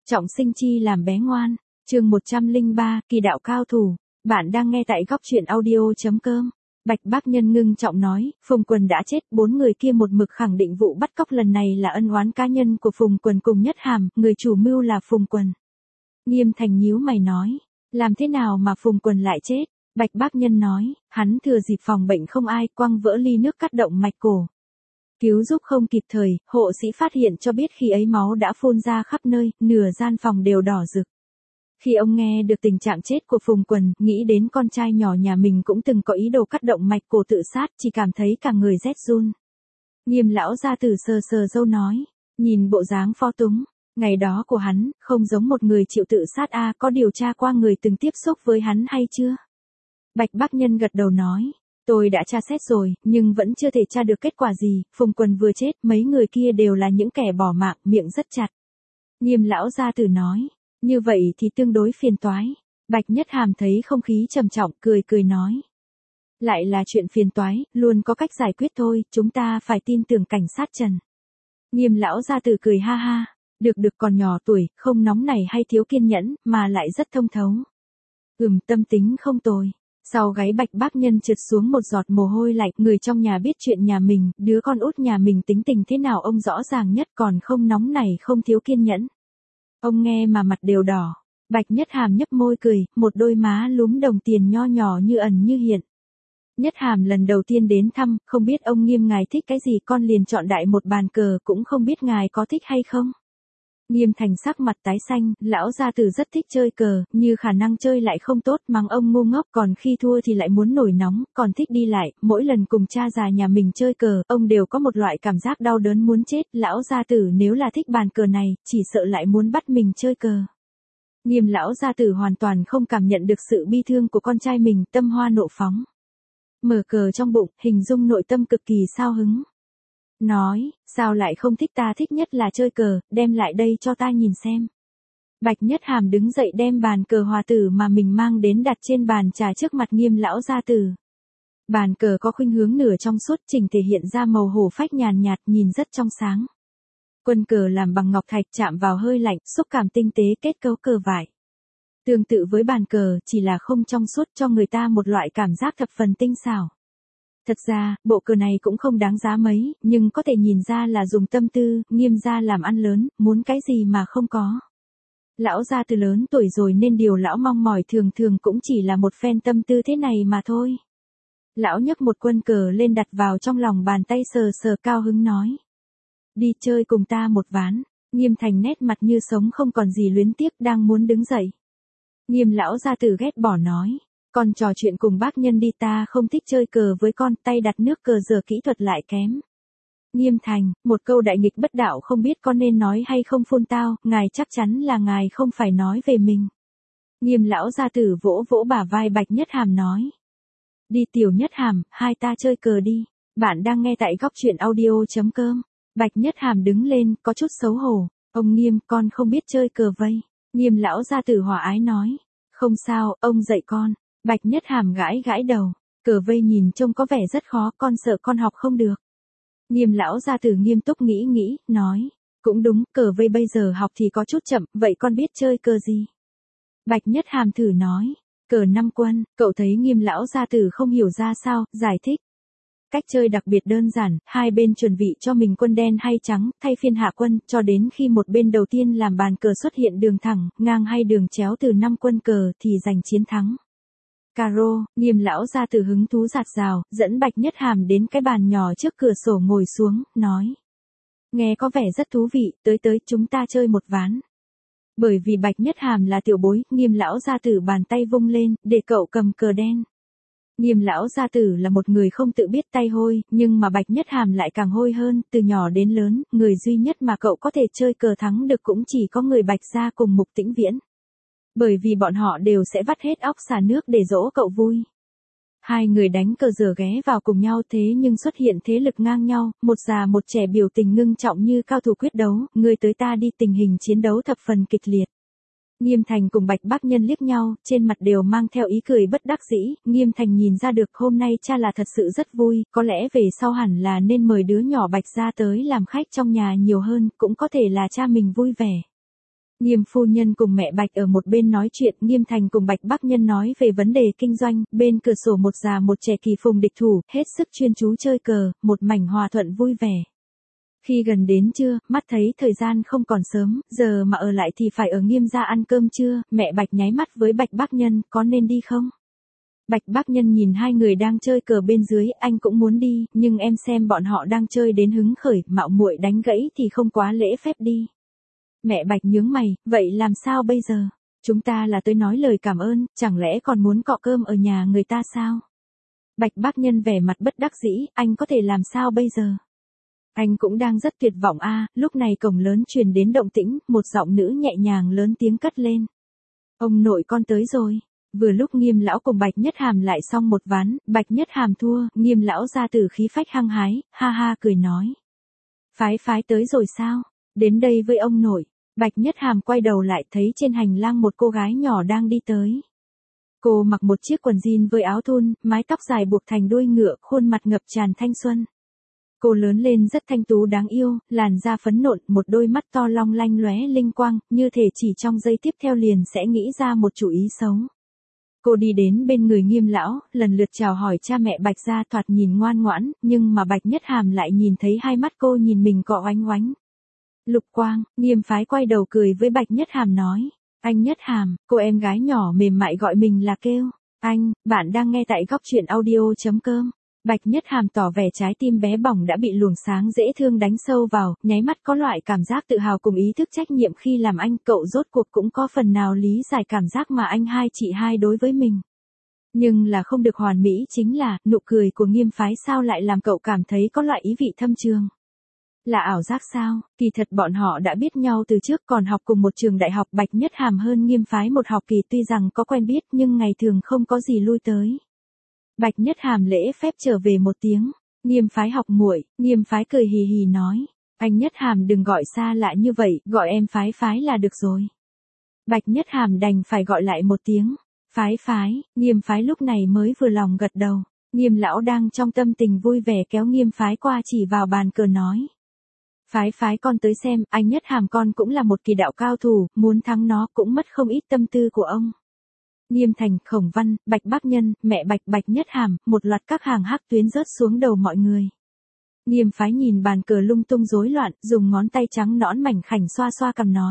Trọng sinh chi làm bé ngoan, chương 103, kỳ đạo cao thủ. Bạn đang nghe tại góc truyện audio.com. Bạch Bác Nhân ngưng trọng nói, Phùng Quần đã chết, 4 người kia một mực khẳng định vụ bắt cóc lần này là ân oán cá nhân của Phùng Quần cùng Nhất Hàm, người chủ mưu là Phùng Quần. Nghiêm Thành nhíu mày nói, làm thế nào mà Phùng Quần lại chết? Bạch Bác Nhân nói, hắn thừa dịp phòng bệnh không ai, quăng vỡ ly nước cắt động mạch cổ. Cứu giúp không kịp thời, hộ sĩ phát hiện cho biết khi ấy máu đã phun ra khắp nơi, nửa gian phòng đều đỏ rực. Khi ông nghe được tình trạng chết của Phùng Quần, nghĩ đến con trai nhỏ nhà mình cũng từng có ý đồ cắt động mạch cổ tự sát, chỉ cảm thấy cả người rét run. Nghiêm lão gia tử sờ sờ râu nói, nhìn bộ dáng phó túng, ngày đó của hắn, không giống một người chịu tự sát có điều tra qua người từng tiếp xúc với hắn hay chưa? Bạch Bác Nhân gật đầu nói. Tôi đã tra xét rồi, nhưng vẫn chưa thể tra được kết quả gì, Phùng Quần vừa chết, mấy người kia đều là những kẻ bỏ mạng, miệng rất chặt. Nghiêm lão gia tử nói, như vậy thì tương đối phiền toái. Bạch Nhất Hàm thấy không khí trầm trọng, cười nói. Lại là chuyện phiền toái, luôn có cách giải quyết thôi, chúng ta phải tin tưởng cảnh sát Trần. Nghiêm lão gia tử cười ha ha, được còn nhỏ tuổi, không nóng nảy hay thiếu kiên nhẫn, mà lại rất thông thấu. Tâm tính không tồi. Sau gáy Bạch Bác Nhân trượt xuống một giọt mồ hôi lạnh, người trong nhà biết chuyện nhà mình, đứa con út nhà mình tính tình thế nào ông rõ ràng nhất, còn không nóng nảy không thiếu kiên nhẫn. Ông nghe mà mặt đều đỏ. Bạch Nhất Hàm nhấp môi cười, một đôi má lúm đồng tiền nho nhỏ như ẩn như hiện. Nhất Hàm lần đầu tiên đến thăm, không biết ông Nghiêm ngài thích cái gì, con liền chọn đại một bàn cờ, cũng không biết ngài có thích hay không. Nghiêm Thành sắc mặt tái xanh, lão gia tử rất thích chơi cờ, như khả năng chơi lại không tốt, mắng ông ngu ngốc, còn khi thua thì lại muốn nổi nóng, còn thích đi lại, mỗi lần cùng cha già nhà mình chơi cờ, ông đều có một loại cảm giác đau đớn muốn chết, lão gia tử nếu là thích bàn cờ này, chỉ sợ lại muốn bắt mình chơi cờ. Nghiêm lão gia tử hoàn toàn không cảm nhận được sự bi thương của con trai mình, tâm hoa nộ phóng. Mở cờ trong bụng, hình dung nội tâm cực kỳ sao hứng. Nói, sao lại không thích, ta thích nhất là chơi cờ, đem lại đây cho ta nhìn xem. Bạch Nhất Hàm đứng dậy đem bàn cờ hòa tử mà mình mang đến đặt trên bàn trà trước mặt Nghiêm lão gia tử. Bàn cờ có khuynh hướng nửa trong suốt, chỉnh thể hiện ra màu hổ phách nhàn nhạt, nhìn rất trong sáng. Quân cờ làm bằng ngọc thạch, chạm vào hơi lạnh, xúc cảm tinh tế, kết cấu cờ vải. Tương tự với bàn cờ, chỉ là không trong suốt, cho người ta một loại cảm giác thập phần tinh xảo. Thật ra, bộ cờ này cũng không đáng giá mấy, nhưng có thể nhìn ra là dùng tâm tư, Nghiêm gia làm ăn lớn, muốn cái gì mà không có. Lão gia từ lớn tuổi rồi nên điều lão mong mỏi thường thường cũng chỉ là một phen tâm tư thế này mà thôi. Lão nhấc một quân cờ lên đặt vào trong lòng bàn tay, sờ sờ, cao hứng nói. Đi chơi cùng ta một ván. Nghiêm Thành nét mặt như sống không còn gì luyến tiếc, đang muốn đứng dậy. Nghiêm lão gia tử ghét bỏ nói. Con trò chuyện cùng bác nhân đi, ta không thích chơi cờ với con, tay đặt nước cờ giờ kỹ thuật lại kém. Nghiêm Thành, một câu đại nghịch bất đạo không biết con nên nói hay không phun tao, ngài chắc chắn là ngài không phải nói về mình. Nghiêm lão gia tử vỗ vỗ bả vai Bạch Nhất Hàm nói. Đi Tiểu Nhất Hàm, hai ta chơi cờ đi. Bạn đang nghe tại góc truyện audio.com. Bạch Nhất Hàm đứng lên, có chút xấu hổ. Ông Nghiêm, con không biết chơi cờ vây. Nghiêm lão gia tử hòa ái nói. Không sao, ông dạy con. Bạch Nhất Hàm gãi đầu, cờ vây nhìn trông có vẻ rất khó, con sợ con học không được. Nghiêm lão gia tử nghiêm túc nghĩ, nói, cũng đúng, cờ vây bây giờ học thì có chút chậm, vậy con biết chơi cờ gì? Bạch Nhất Hàm thử nói, cờ 5 quân, cậu thấy Nghiêm lão gia tử không hiểu ra sao, giải thích. Cách chơi đặc biệt đơn giản, hai bên chuẩn bị cho mình quân đen hay trắng, thay phiên hạ quân, cho đến khi một bên đầu tiên làm bàn cờ xuất hiện đường thẳng, ngang hay đường chéo từ 5 quân cờ thì giành chiến thắng. Caro, Nghiêm lão gia tử hứng thú rạt rào, dẫn Bạch Nhất Hàm đến cái bàn nhỏ trước cửa sổ ngồi xuống, nói. Nghe có vẻ rất thú vị, tới chúng ta chơi một ván. Bởi vì Bạch Nhất Hàm là tiểu bối, Nghiêm lão gia tử bàn tay vung lên, để cậu cầm cờ đen. Nghiêm lão gia tử là một người không tự biết tay hôi, nhưng mà Bạch Nhất Hàm lại càng hôi hơn, từ nhỏ đến lớn, người duy nhất mà cậu có thể chơi cờ thắng được cũng chỉ có người Bạch gia cùng Mục Tĩnh Viễn. Bởi vì bọn họ đều sẽ vắt hết óc xả nước để dỗ cậu vui. Hai người đánh cờ giờ ghé vào cùng nhau, thế nhưng xuất hiện thế lực ngang nhau, một già một trẻ biểu tình ngưng trọng như cao thủ quyết đấu, người tới ta đi, tình hình chiến đấu thập phần kịch liệt. Nghiêm Thành cùng Bạch Bác Nhân liếc nhau, trên mặt đều mang theo ý cười bất đắc dĩ, Nghiêm Thành nhìn ra được hôm nay cha là thật sự rất vui, có lẽ về sau hẳn là nên mời đứa nhỏ Bạch gia tới làm khách trong nhà nhiều hơn, cũng có thể là cha mình vui vẻ. Nghiêm phu nhân cùng mẹ Bạch ở một bên nói chuyện, Nghiêm Thành cùng Bạch Bắc Nhân nói về vấn đề kinh doanh, bên cửa sổ một già một trẻ kỳ phùng địch thủ, hết sức chuyên chú chơi cờ, một mảnh hòa thuận vui vẻ. Khi gần đến trưa, mắt thấy thời gian không còn sớm, giờ mà ở lại thì phải ở Nghiêm gia ăn cơm trưa, mẹ Bạch nháy mắt với Bạch Bắc Nhân, có nên đi không? Bạch Bắc Nhân nhìn hai người đang chơi cờ bên dưới, anh cũng muốn đi, nhưng em xem bọn họ đang chơi đến hứng khởi, mạo muội đánh gãy thì không quá lễ phép đi. Mẹ Bạch nhướng mày, vậy làm sao bây giờ? Chúng ta là tới nói lời cảm ơn, chẳng lẽ còn muốn cọ cơm ở nhà người ta sao? Bạch Bắc Nhân vẻ mặt bất đắc dĩ, anh có thể làm sao bây giờ? Anh cũng đang rất tuyệt vọng a. Lúc này cổng lớn truyền đến động tĩnh, một giọng nữ nhẹ nhàng lớn tiếng cất lên. Ông nội con tới rồi. Vừa lúc Nghiêm lão cùng Bạch Nhất Hàm lại xong một ván, Bạch Nhất Hàm thua, Nghiêm lão ra từ khí phách hăng hái, ha ha cười nói. Phái tới rồi sao? Đến đây với ông nội. Bạch Nhất Hàm quay đầu lại thấy trên hành lang một cô gái nhỏ đang đi tới. Cô mặc một chiếc quần jean với áo thun, mái tóc dài buộc thành đuôi ngựa, khuôn mặt ngập tràn thanh xuân. Cô lớn lên rất thanh tú đáng yêu, làn da phấn nộn, một đôi mắt to long lanh lóe linh quang, như thể chỉ trong giây tiếp theo liền sẽ nghĩ ra một chủ ý xấu. Cô đi đến bên người Nghiêm lão, lần lượt chào hỏi cha mẹ Bạch gia, thoạt nhìn ngoan ngoãn, nhưng mà Bạch Nhất Hàm lại nhìn thấy hai mắt cô nhìn mình cọ oánh oánh. Lục Quang, Nghiêm phái quay đầu cười với Bạch Nhất Hàm nói. Anh Nhất Hàm, cô em gái nhỏ mềm mại gọi mình là kêu. Anh, bạn đang nghe tại góc truyện audio.com. Bạch Nhất Hàm tỏ vẻ trái tim bé bỏng đã bị luồng sáng dễ thương đánh sâu vào, nháy mắt có loại cảm giác tự hào cùng ý thức trách nhiệm khi làm anh, cậu rốt cuộc cũng có phần nào lý giải cảm giác mà anh hai chị hai đối với mình. Nhưng là không được hoàn mỹ chính là, nụ cười của Nghiêm phái sao lại làm cậu cảm thấy có loại ý vị thâm trường. Là ảo giác sao? Kỳ thật bọn họ đã biết nhau từ trước, còn học cùng một trường đại học. Bạch Nhất Hàm hơn Nghiêm phái một học kỳ, tuy rằng có quen biết nhưng ngày thường không có gì lui tới. Bạch Nhất Hàm lễ phép trở về một tiếng. Nghiêm phái học muội. Nghiêm phái cười hì hì nói. Anh Nhất Hàm đừng gọi xa lạ như vậy, gọi em phái là được rồi. Bạch Nhất Hàm đành phải gọi lại một tiếng. Phái. Nghiêm phái lúc này mới vừa lòng gật đầu. Nghiêm lão đang trong tâm tình vui vẻ kéo Nghiêm phái qua chỉ vào bàn cờ nói. Phái con tới xem, anh Nhất Hàm con cũng là một kỳ đạo cao thủ, muốn thắng nó cũng mất không ít tâm tư của ông. Nghiêm Thành, Khổng Văn, Bạch Bắc Nhân, mẹ Bạch Nhất Hàm, một loạt các hàng hắc tuyến rớt xuống đầu mọi người. Nghiêm phái nhìn bàn cờ lung tung rối loạn, dùng ngón tay trắng nõn mảnh khảnh xoa xoa cằm nói.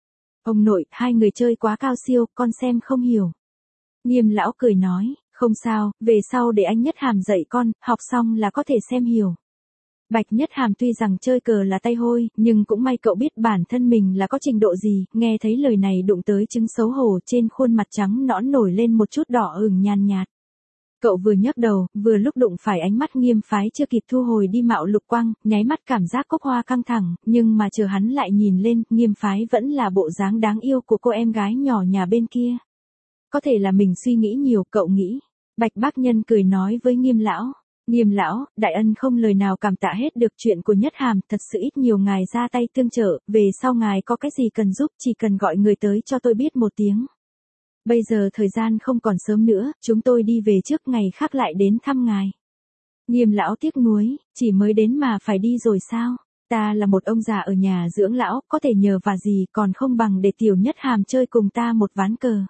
Ông nội, hai người chơi quá cao siêu, con xem không hiểu. Nghiêm lão cười nói, không sao, về sau để anh Nhất Hàm dạy con, học xong là có thể xem hiểu. Bạch Nhất Hàm tuy rằng chơi cờ là tay hôi, nhưng cũng may cậu biết bản thân mình là có trình độ gì, nghe thấy lời này đụng tới chứng xấu hổ, trên khuôn mặt trắng nõn nổi lên một chút đỏ ửng nhàn nhạt. Cậu vừa nhấc đầu, vừa lúc đụng phải ánh mắt Nghiêm phái chưa kịp thu hồi đi mạo Lục Quang, nháy mắt cảm giác cốc hoa căng thẳng, nhưng mà chờ hắn lại nhìn lên, Nghiêm phái vẫn là bộ dáng đáng yêu của cô em gái nhỏ nhà bên kia. Có thể là mình suy nghĩ nhiều, cậu nghĩ. Bạch Bắc Nhân cười nói với Nghiêm lão. Nghiêm lão, đại ân không lời nào cảm tạ hết được, chuyện của Nhất Hàm, thật sự ít nhiều ngài ra tay tương trợ, về sau ngài có cái gì cần giúp chỉ cần gọi người tới cho tôi biết một tiếng. Bây giờ thời gian không còn sớm nữa, chúng tôi đi về trước, ngày khác lại đến thăm ngài. Nghiêm lão tiếc nuối, chỉ mới đến mà phải đi rồi sao? Ta là một ông già ở nhà dưỡng lão, có thể nhờ vả gì, còn không bằng để tiểu Nhất Hàm chơi cùng ta một ván cờ.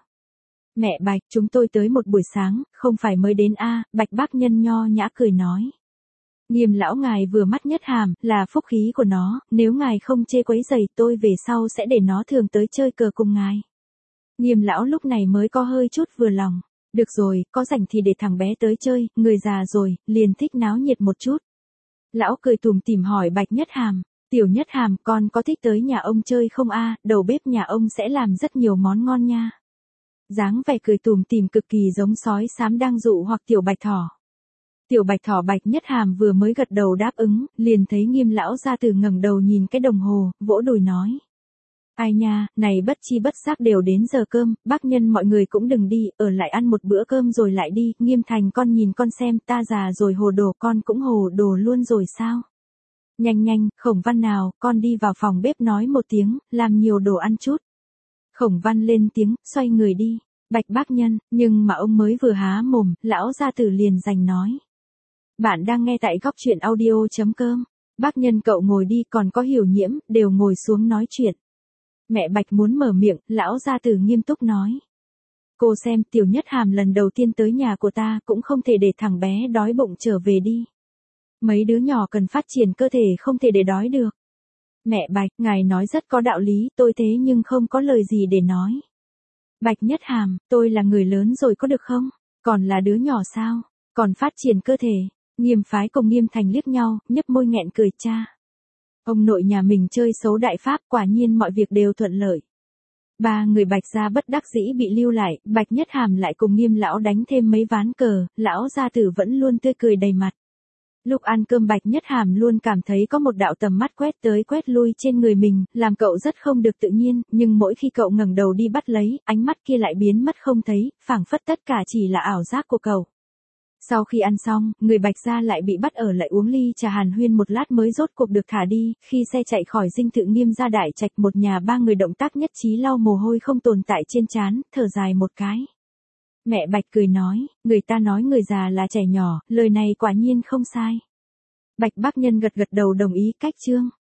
Mẹ Bạch, chúng tôi tới một buổi sáng, không phải mới đến a. Bạch Bắc Nhân nho nhã cười nói. Nghiêm lão ngài vừa mắt Nhất Hàm, là phúc khí của nó, nếu ngài không chê quấy rầy tôi về sau sẽ để nó thường tới chơi cờ cùng ngài. Nghiêm lão lúc này mới có hơi chút vừa lòng. Được rồi, có rảnh thì để thằng bé tới chơi, người già rồi, liền thích náo nhiệt một chút. Lão cười tủm tỉm hỏi Bạch Nhất Hàm. Tiểu Nhất Hàm, con có thích tới nhà ông chơi không a? Đầu bếp nhà ông sẽ làm rất nhiều món ngon nha. Dáng vẻ cười tủm tỉm cực kỳ giống sói xám đang dụ hoặc tiểu bạch thỏ. Tiểu bạch thỏ Bạch Nhất Hàm vừa mới gật đầu đáp ứng, liền thấy Nghiêm lão ra từ ngẩng đầu nhìn cái đồng hồ, vỗ đùi nói. Ai nha, này bất chi bất giác đều đến giờ cơm, bác Nhân mọi người cũng đừng đi, ở lại ăn một bữa cơm rồi lại đi. Nghiêm Thành, con nhìn con xem, ta già rồi hồ đồ, con cũng hồ đồ luôn rồi sao? Nhanh, Khổng Văn nào, con đi vào phòng bếp nói một tiếng, làm nhiều đồ ăn chút. Khổng Văn lên tiếng, xoay người đi. Bạch Bắc Nhân, nhưng mà ông mới vừa há mồm, lão gia tử liền giành nói. Bạn đang nghe tại góc truyện audio.com. Bác Nhân cậu ngồi đi, còn có Hiểu Nhiễm, đều ngồi xuống nói chuyện. Mẹ Bạch muốn mở miệng, lão gia tử nghiêm túc nói. Cô xem, Tiểu Nhất Hàm lần đầu tiên tới nhà của ta cũng không thể để thằng bé đói bụng trở về đi. Mấy đứa nhỏ cần phát triển cơ thể không thể để đói được. Mẹ Bạch, ngài nói rất có đạo lý, tôi thế nhưng không có lời gì để nói. Bạch Nhất Hàm, tôi là người lớn rồi có được không? Còn là đứa nhỏ sao? Còn phát triển cơ thể. Nghiêm Phái cùng Nghiêm Thành liếc nhau, nhấp môi nghẹn cười cha. Ông nội nhà mình chơi xấu đại pháp, quả nhiên mọi việc đều thuận lợi. Ba người Bạch gia bất đắc dĩ bị lưu lại, Bạch Nhất Hàm lại cùng Nghiêm lão đánh thêm mấy ván cờ, lão gia tử vẫn luôn tươi cười đầy mặt. Lúc ăn cơm Bạch Nhất Hàm luôn cảm thấy có một đạo tầm mắt quét tới quét lui trên người mình, làm cậu rất không được tự nhiên, nhưng mỗi khi cậu ngẩng đầu đi bắt lấy, ánh mắt kia lại biến mất không thấy, phảng phất tất cả chỉ là ảo giác của cậu. Sau khi ăn xong, người Bạch gia lại bị bắt ở lại uống ly trà hàn huyên một lát mới rốt cuộc được thả đi, khi xe chạy khỏi dinh thự Nghiêm gia đại trạch một nhà ba người động tác nhất trí lau mồ hôi không tồn tại trên trán, thở dài một cái. Mẹ Bạch cười nói, người ta nói người già là trẻ nhỏ, lời này quả nhiên không sai. Bạch Bác Nhân gật gật đầu đồng ý cách chương.